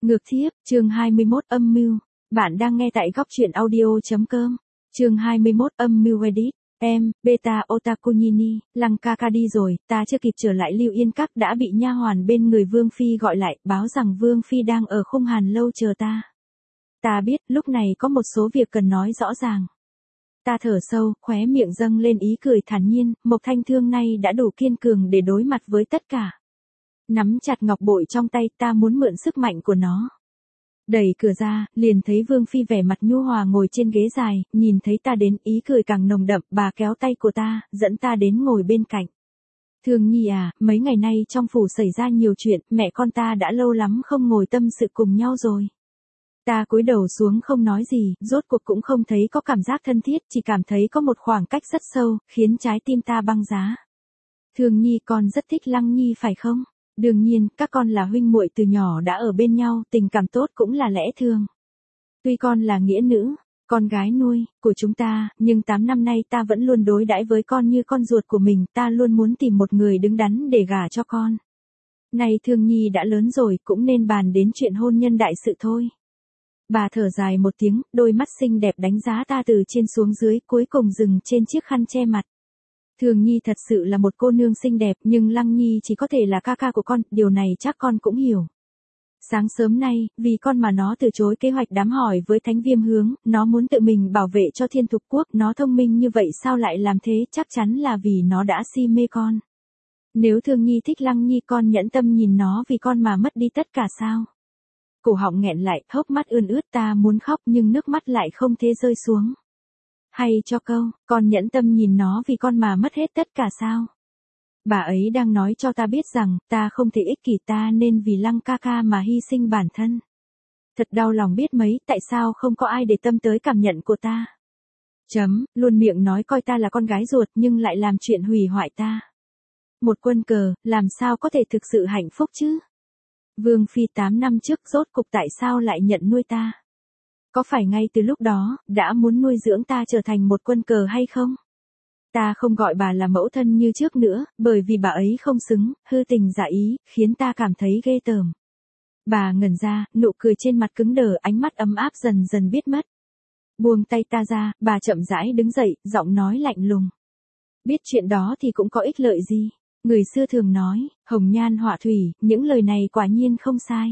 Ngược thiếp, chương 21 âm mưu. Bạn đang nghe tại góc truyện audio.com. Chương 21 âm mưu edit. Em, Beta Otakunini, Lăng ca ca đi rồi, ta chưa kịp trở lại Lưu Yên Các đã bị nha hoàn bên người Vương Phi gọi lại, báo rằng Vương Phi đang ở Khung Hàn lâu chờ ta. Ta biết, lúc này có một số việc cần nói rõ ràng. Ta thở sâu, khóe miệng dâng lên ý cười thản nhiên, Mộc Thanh Thương nay đã đủ kiên cường để đối mặt với tất cả. Nắm chặt ngọc bội trong tay, ta muốn mượn sức mạnh của nó. Đẩy cửa ra, liền thấy Vương Phi vẻ mặt nhu hòa ngồi trên ghế dài, nhìn thấy ta đến, ý cười càng nồng đậm, bà kéo tay của ta, dẫn ta đến ngồi bên cạnh. Thương Nhi à, mấy ngày nay trong phủ xảy ra nhiều chuyện, mẹ con ta đã lâu lắm không ngồi tâm sự cùng nhau rồi. Ta cúi đầu xuống không nói gì, rốt cuộc cũng không thấy có cảm giác thân thiết, chỉ cảm thấy có một khoảng cách rất sâu, khiến trái tim ta băng giá. Thương Nhi, con rất thích Lăng Nhi phải không? Đương nhiên, các con là huynh muội từ nhỏ đã ở bên nhau, tình cảm tốt cũng là lẽ thường. Tuy con là nghĩa nữ, con gái nuôi của chúng ta, nhưng 8 năm nay ta vẫn luôn đối đãi với con như con ruột của mình, ta luôn muốn tìm một người đứng đắn để gả cho con. Này Thương Nhi đã lớn rồi, cũng nên bàn đến chuyện hôn nhân đại sự thôi. Bà thở dài một tiếng, đôi mắt xinh đẹp đánh giá ta từ trên xuống dưới, cuối cùng dừng trên chiếc khăn che mặt. Thường Nhi thật sự là một cô nương xinh đẹp, nhưng Lăng Nhi chỉ có thể là ca ca của con, điều này chắc con cũng hiểu. Sáng sớm nay, vì con mà nó từ chối kế hoạch đám hỏi với Thánh Viêm Hướng, nó muốn tự mình bảo vệ cho Thiên Thục Quốc, nó thông minh như vậy sao lại làm thế, chắc chắn là vì nó đã si mê con. Nếu Thương Nhi thích Lăng Nhi, con nhẫn tâm nhìn nó vì con mà mất đi tất cả sao? Cổ họng nghẹn lại, hốc mắt ươn ướt, ta muốn khóc nhưng nước mắt lại không thể rơi xuống. Hay cho câu, con nhẫn tâm nhìn nó vì con mà mất hết tất cả sao? Bà ấy đang nói cho ta biết rằng, ta không thể ích kỷ, ta nên vì Lăng ca ca mà hy sinh bản thân. Thật đau lòng biết mấy, tại sao không có ai để tâm tới cảm nhận của ta? Luôn miệng nói coi ta là con gái ruột nhưng lại làm chuyện hủy hoại ta. Một quân cờ, làm sao có thể thực sự hạnh phúc chứ? Vương Phi 8 năm trước rốt cục tại sao lại nhận nuôi ta? Có phải ngay từ lúc đó, đã muốn nuôi dưỡng ta trở thành một quân cờ hay không? Ta không gọi bà là mẫu thân như trước nữa, bởi vì bà ấy không xứng, hư tình giả ý, khiến ta cảm thấy ghê tởm. Bà ngẩn ra, nụ cười trên mặt cứng đờ, ánh mắt ấm áp dần dần biết mất. Buông tay ta ra, bà chậm rãi đứng dậy, giọng nói lạnh lùng. Biết chuyện đó thì cũng có ích lợi gì? Người xưa thường nói, hồng nhan họa thủy, những lời này quả nhiên không sai.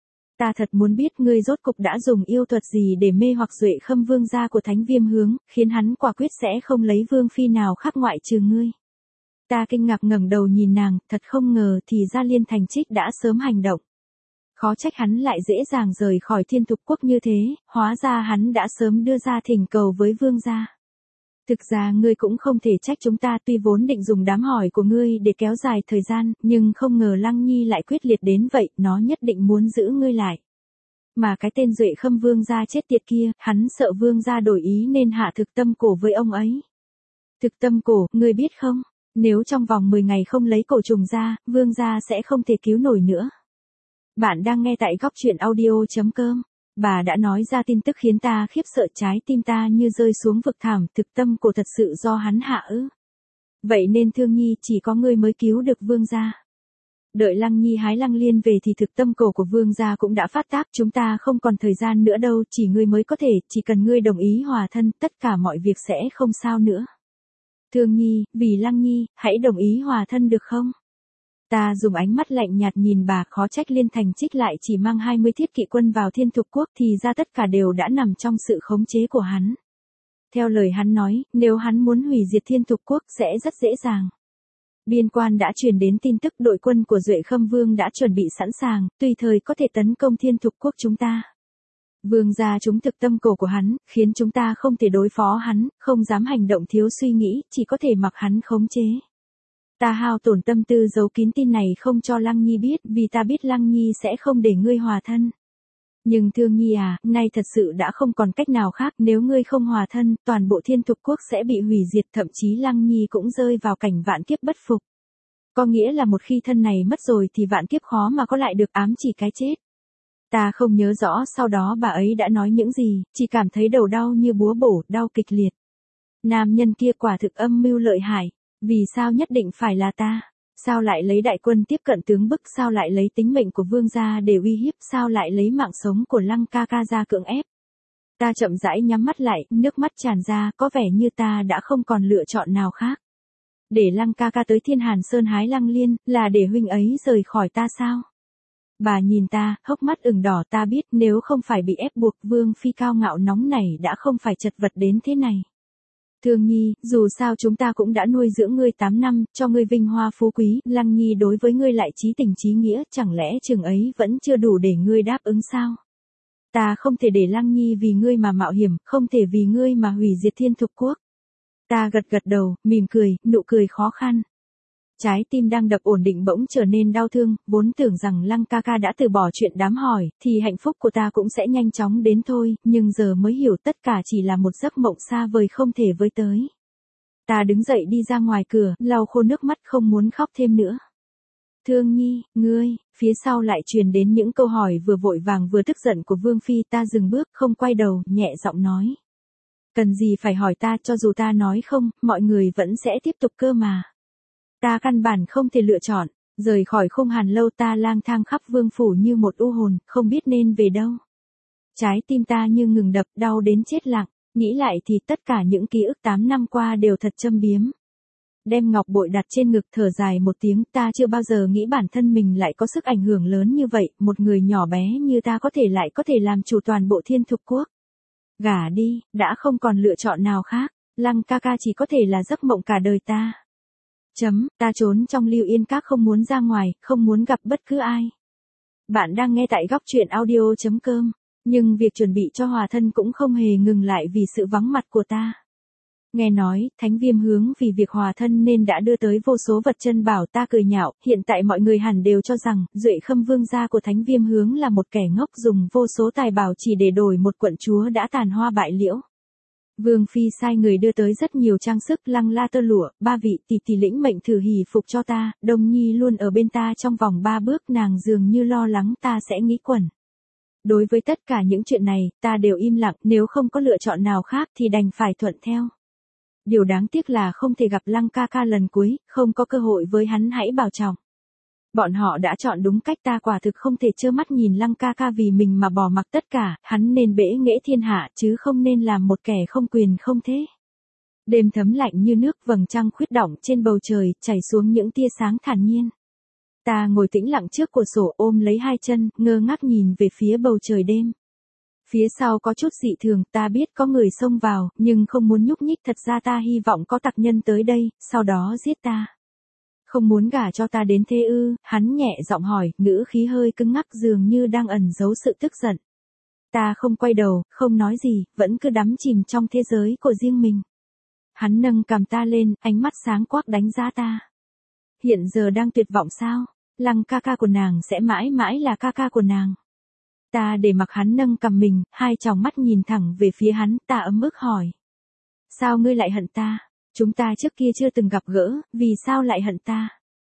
Ta thật muốn biết ngươi rốt cục đã dùng yêu thuật gì để mê hoặc Duệ Khâm Vương gia của Thánh Viêm Hướng, khiến hắn quả quyết sẽ không lấy Vương Phi nào khác ngoại trừ ngươi. Ta kinh ngạc ngẩng đầu nhìn nàng, thật không ngờ thì ra Liên Thành Trích đã sớm hành động. Khó trách hắn lại dễ dàng rời khỏi Thiên Thục Quốc như thế, hóa ra hắn đã sớm đưa ra thỉnh cầu với Vương gia. Thực ra ngươi cũng không thể trách chúng ta, tuy vốn định dùng đám hỏi của ngươi để kéo dài thời gian, nhưng không ngờ Lăng Nhi lại quyết liệt đến vậy, nó nhất định muốn giữ ngươi lại. Mà cái tên Duệ Khâm Vương gia chết tiệt kia, hắn sợ Vương gia đổi ý nên hạ thực tâm cổ với ông ấy. Thực tâm cổ, ngươi biết không? Nếu trong vòng 10 ngày không lấy cổ trùng ra, Vương gia sẽ không thể cứu nổi nữa. Bạn đang nghe tại góc truyện audio.com. Bà đã nói ra tin tức khiến ta khiếp sợ, trái tim ta như rơi xuống vực thẳm, thực tâm cổ thật sự do hắn hạ ư? Vậy nên Thương Nhi chỉ có ngươi mới cứu được Vương gia. Đợi Lăng Nhi hái Lăng Liên về thì thực tâm cổ của Vương gia cũng đã phát tác, chúng ta không còn thời gian nữa đâu, chỉ ngươi mới có thể, chỉ cần ngươi đồng ý hòa thân, tất cả mọi việc sẽ không sao nữa. Thương Nhi, vì Lăng Nhi, hãy đồng ý hòa thân được không? Ta dùng ánh mắt lạnh nhạt nhìn bà, khó trách Liên Thành Trích lại chỉ mang 20 thiết kỵ quân vào Thiên Thục Quốc, thì ra tất cả đều đã nằm trong sự khống chế của hắn. Theo lời hắn nói, nếu hắn muốn hủy diệt Thiên Thục Quốc sẽ rất dễ dàng. Biên quan đã truyền đến tin tức đội quân của Duệ Khâm Vương đã chuẩn bị sẵn sàng, tùy thời có thể tấn công Thiên Thục Quốc chúng ta. Vương gia trúng thực tâm cổ của hắn, khiến chúng ta không thể đối phó hắn, không dám hành động thiếu suy nghĩ, chỉ có thể mặc hắn khống chế. Ta hao tổn tâm tư giấu kín tin này không cho Lăng Nhi biết, vì ta biết Lăng Nhi sẽ không để ngươi hòa thân. Nhưng Thương Nhi à, nay thật sự đã không còn cách nào khác, nếu ngươi không hòa thân, toàn bộ Thiên Thục Quốc sẽ bị hủy diệt, thậm chí Lăng Nhi cũng rơi vào cảnh vạn kiếp bất phục. Có nghĩa là một khi thân này mất rồi thì vạn kiếp khó mà có lại được, ám chỉ cái chết. Ta không nhớ rõ sau đó bà ấy đã nói những gì, chỉ cảm thấy đầu đau như búa bổ, đau kịch liệt. Nam nhân kia quả thực âm mưu lợi hại. Vì sao nhất định phải là ta? Sao lại lấy đại quân tiếp cận tướng bức, sao lại lấy tính mệnh của vương gia để uy hiếp, sao lại lấy mạng sống của Lăng ca ca ra cưỡng ép. Ta chậm rãi nhắm mắt lại, nước mắt tràn ra, có vẻ như ta đã không còn lựa chọn nào khác. Để Lăng ca ca tới Thiên Hàn Sơn hái Lăng Liên, là để huynh ấy rời khỏi ta sao? Bà nhìn ta, hốc mắt ửng đỏ, ta biết nếu không phải bị ép buộc, Vương phi cao ngạo nóng này đã không phải chật vật đến thế này. Thương Nhi, dù sao chúng ta cũng đã nuôi dưỡng ngươi 8 năm, cho ngươi vinh hoa phú quý, Lăng Nhi đối với ngươi lại chí tình chí nghĩa, chẳng lẽ chừng ấy vẫn chưa đủ để ngươi đáp ứng sao? Ta không thể để Lăng Nhi vì ngươi mà mạo hiểm, không thể vì ngươi mà hủy diệt Thiên Thục Quốc. Ta gật gật đầu, mỉm cười, nụ cười khó khăn. Trái tim đang đập ổn định bỗng trở nên đau thương, vốn tưởng rằng Lăng ca ca đã từ bỏ chuyện đám hỏi, thì hạnh phúc của ta cũng sẽ nhanh chóng đến thôi, nhưng giờ mới hiểu tất cả chỉ là một giấc mộng xa vời không thể với tới. Ta đứng dậy đi ra ngoài cửa, lau khô nước mắt không muốn khóc thêm nữa. Thương Nhi, ngươi, phía sau lại truyền đến những câu hỏi vừa vội vàng vừa tức giận của Vương Phi. Ta dừng bước, không quay đầu, nhẹ giọng nói. Cần gì phải hỏi ta, cho dù ta nói không, mọi người vẫn sẽ tiếp tục cơ mà. Ta căn bản không thể lựa chọn, rời khỏi khung Hàn Lâu ta lang thang khắp vương phủ như một u hồn, không biết nên về đâu. Trái tim ta như ngừng đập, đau đến chết lặng, nghĩ lại thì tất cả những ký ức 8 năm qua đều thật châm biếm. Đem ngọc bội đặt trên ngực thở dài một tiếng, ta chưa bao giờ nghĩ bản thân mình lại có sức ảnh hưởng lớn như vậy, một người nhỏ bé như ta có thể làm chủ toàn bộ Thiên Thục Quốc. Gả đi, đã không còn lựa chọn nào khác, Lăng ca ca chỉ có thể là giấc mộng cả đời ta. Ta trốn trong Lưu Yên Các không muốn ra ngoài, không muốn gặp bất cứ ai. Bạn đang nghe tại góc truyện audio.com, nhưng việc chuẩn bị cho hòa thân cũng không hề ngừng lại vì sự vắng mặt của ta. Nghe nói, Thánh Viêm Hướng vì việc hòa thân nên đã đưa tới vô số vật chân bảo, ta cười nhạo, hiện tại mọi người hẳn đều cho rằng, Duệ Khâm vương gia của Thánh Viêm Hướng là một kẻ ngốc dùng vô số tài bảo chỉ để đổi một quận chúa đã tàn hoa bại liễu. Vương Phi sai người đưa tới rất nhiều trang sức, lăng la tơ lụa, 3 vị tỷ lĩnh mệnh thử hỷ phục cho ta, Đông Nhi luôn ở bên ta trong vòng 3 bước, nàng dường như lo lắng ta sẽ nghĩ quẩn. Đối với tất cả những chuyện này, ta đều im lặng, nếu không có lựa chọn nào khác thì đành phải thuận theo. Điều đáng tiếc là không thể gặp Lăng ca ca lần cuối, không có cơ hội với hắn hãy bảo trọng. Bọn họ đã chọn đúng cách, ta quả thực không thể trơ mắt nhìn Lăng ca ca vì mình mà bỏ mặc tất cả, hắn nên bẽ nghễ thiên hạ chứ không nên làm một kẻ không quyền không thế. Đêm thấm lạnh như nước, vầng trăng khuyết đọng trên bầu trời, chảy xuống những tia sáng thản nhiên. Ta ngồi tĩnh lặng trước cửa sổ ôm lấy hai chân, ngơ ngác nhìn về phía bầu trời đêm. Phía sau có chút dị thường, ta biết có người xông vào, nhưng không muốn nhúc nhích, thật ra ta hy vọng có tặc nhân tới đây, sau đó giết ta. Không muốn gả cho ta đến thế ư? Hắn nhẹ giọng hỏi, ngữ khí hơi cứng ngắc dường như đang ẩn giấu sự tức giận. Ta không quay đầu, không nói gì, vẫn cứ đắm chìm trong thế giới của riêng mình. Hắn nâng cằm ta lên, ánh mắt sáng quắc đánh giá ta. Hiện giờ đang tuyệt vọng sao? Lăng ca ca của nàng sẽ mãi mãi là ca ca của nàng. Ta để mặc hắn nâng cằm mình, hai tròng mắt nhìn thẳng về phía hắn, ta ấm ức hỏi. Sao ngươi lại hận ta? Chúng ta trước kia chưa từng gặp gỡ, vì sao lại hận ta?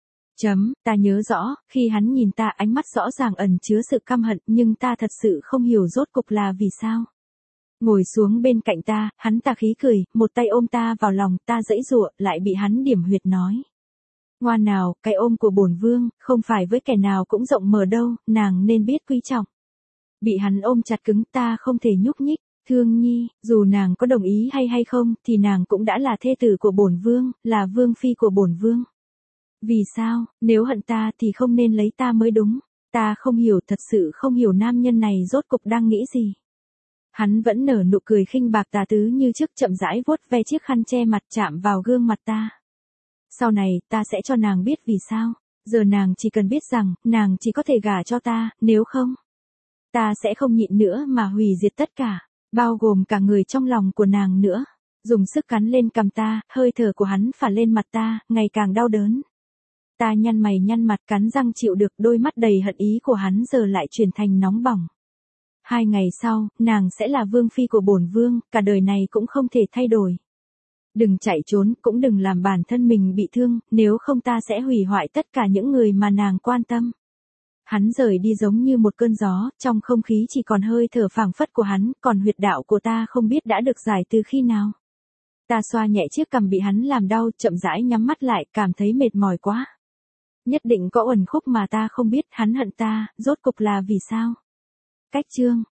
Ta nhớ rõ, khi hắn nhìn ta ánh mắt rõ ràng ẩn chứa sự căm hận, nhưng ta thật sự không hiểu rốt cục là vì sao. Ngồi xuống bên cạnh ta, hắn ta khí cười, một tay ôm ta vào lòng, ta giãy giụa, lại bị hắn điểm huyệt nói. Ngoan nào, cái ôm của bổn vương, không phải với kẻ nào cũng rộng mở đâu, nàng nên biết quý trọng. Bị hắn ôm chặt cứng, ta không thể nhúc nhích. Thương Nhi, dù nàng có đồng ý hay không, thì nàng cũng đã là thê tử của bổn vương, là vương phi của bổn vương. Vì sao, nếu hận ta thì không nên lấy ta mới đúng. Ta không hiểu, thật sự không hiểu nam nhân này rốt cục đang nghĩ gì. Hắn vẫn nở nụ cười khinh bạc tà tứ như trước, chậm rãi vuốt ve chiếc khăn che mặt chạm vào gương mặt ta. Sau này, ta sẽ cho nàng biết vì sao. Giờ nàng chỉ cần biết rằng, nàng chỉ có thể gả cho ta, nếu không, ta sẽ không nhịn nữa mà hủy diệt tất cả. Bao gồm cả người trong lòng của nàng nữa. Dùng sức cắn lên cằm ta, hơi thở của hắn phả lên mặt ta, ngày càng đau đớn. Ta nhăn mày nhăn mặt, cắn răng chịu được, đôi mắt đầy hận ý của hắn giờ lại chuyển thành nóng bỏng. 2 ngày sau, nàng sẽ là vương phi của bổn vương, cả đời này cũng không thể thay đổi. Đừng chạy trốn, cũng đừng làm bản thân mình bị thương, nếu không ta sẽ hủy hoại tất cả những người mà nàng quan tâm. Hắn rời đi giống như một cơn gió, trong không khí chỉ còn hơi thở phảng phất của hắn, còn huyệt đạo của ta không biết đã được giải từ khi nào. Ta xoa nhẹ chiếc cằm bị hắn làm đau, chậm rãi nhắm mắt lại, cảm thấy mệt mỏi quá. Nhất định có uẩn khúc mà ta không biết, hắn hận ta, rốt cục là vì sao? Cách chương